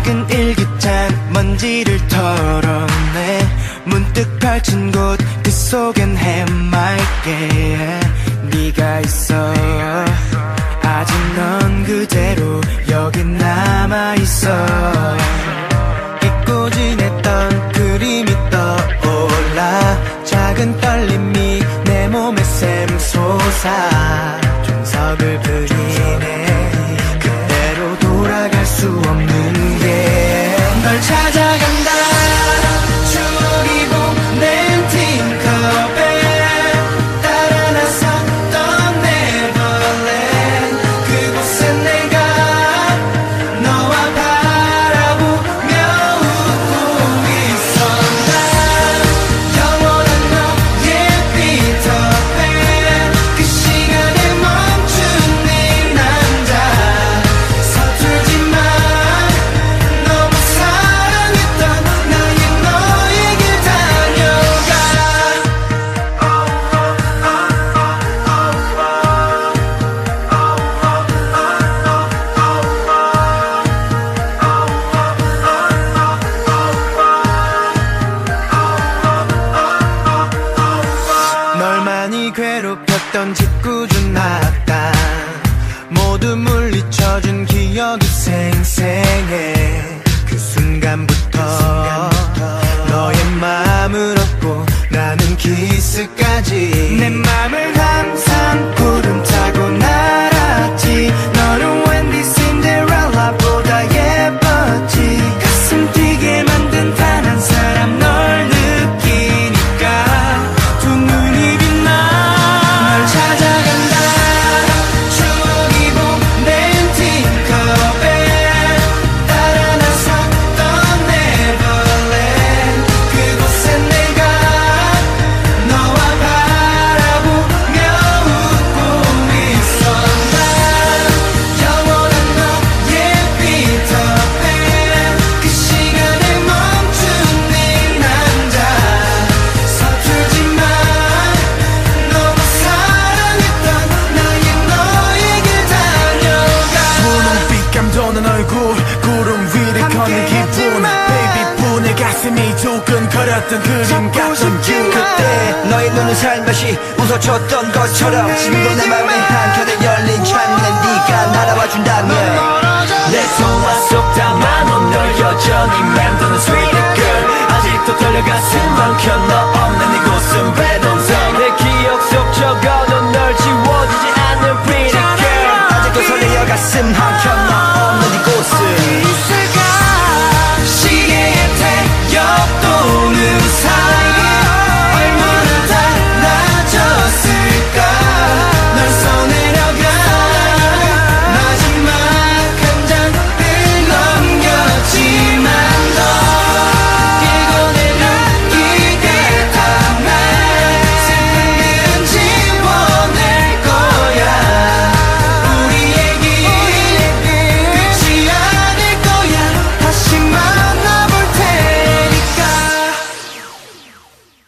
작은 일기장 먼지를 털어내 문득 펼친 곳 그 속엔 해맑게 네가 있어. 아직 넌 그대로 여기 남아있어. 잊고 지냈던 그림이 떠올라 작은 떨림이 내 몸에 샘솟아 정석을 그리네. 그대로 돌아갈 수 없는 게 널 찾아간다. 추억이 보낸 틴커벨 따라 나섰던 네버랜드 그곳에 내가 너와 바라보며 웃고 있어. 난 영원한 너의 피터팬 그 시간에 멈춘 네 남자. 서툴지만 너무 사랑했던 나의 너에게 다녀가. 널 많이 괴롭혔던 짓궂은 악당 모두 물리쳐준 기억이 생생해. 그 순간부터 너의 마음을 얻고 나는 키스까지 내 맘을 항상 구름 타고 날았지. 너는 웬디 신데렐라보다 예뻤지. 가슴 뛰게 만든 단 한 사람 널 느끼니까 두 눈이 빛나. 널 찾아간다. 추억이 보낸 틴커벨 따라 나섰던 네버랜드 그곳에 내가 너와 바라보며 웃고 있어. 난 영원한 너의 피터팬 그 시간에 멈춘 네 남자. 서툴지만 너무 사랑했던 나의 너에게 다녀가. 분홍빛 감도는 얼굴 구름 위를 걷는 기분 베이비뿐 내 가슴이 두근거렸던 그림 같던 길. 그때 너의 눈은 살며시 웃어줬던 것처럼 지금도 내 마음의 한켠에 열린 창문에 네가 날아와준다.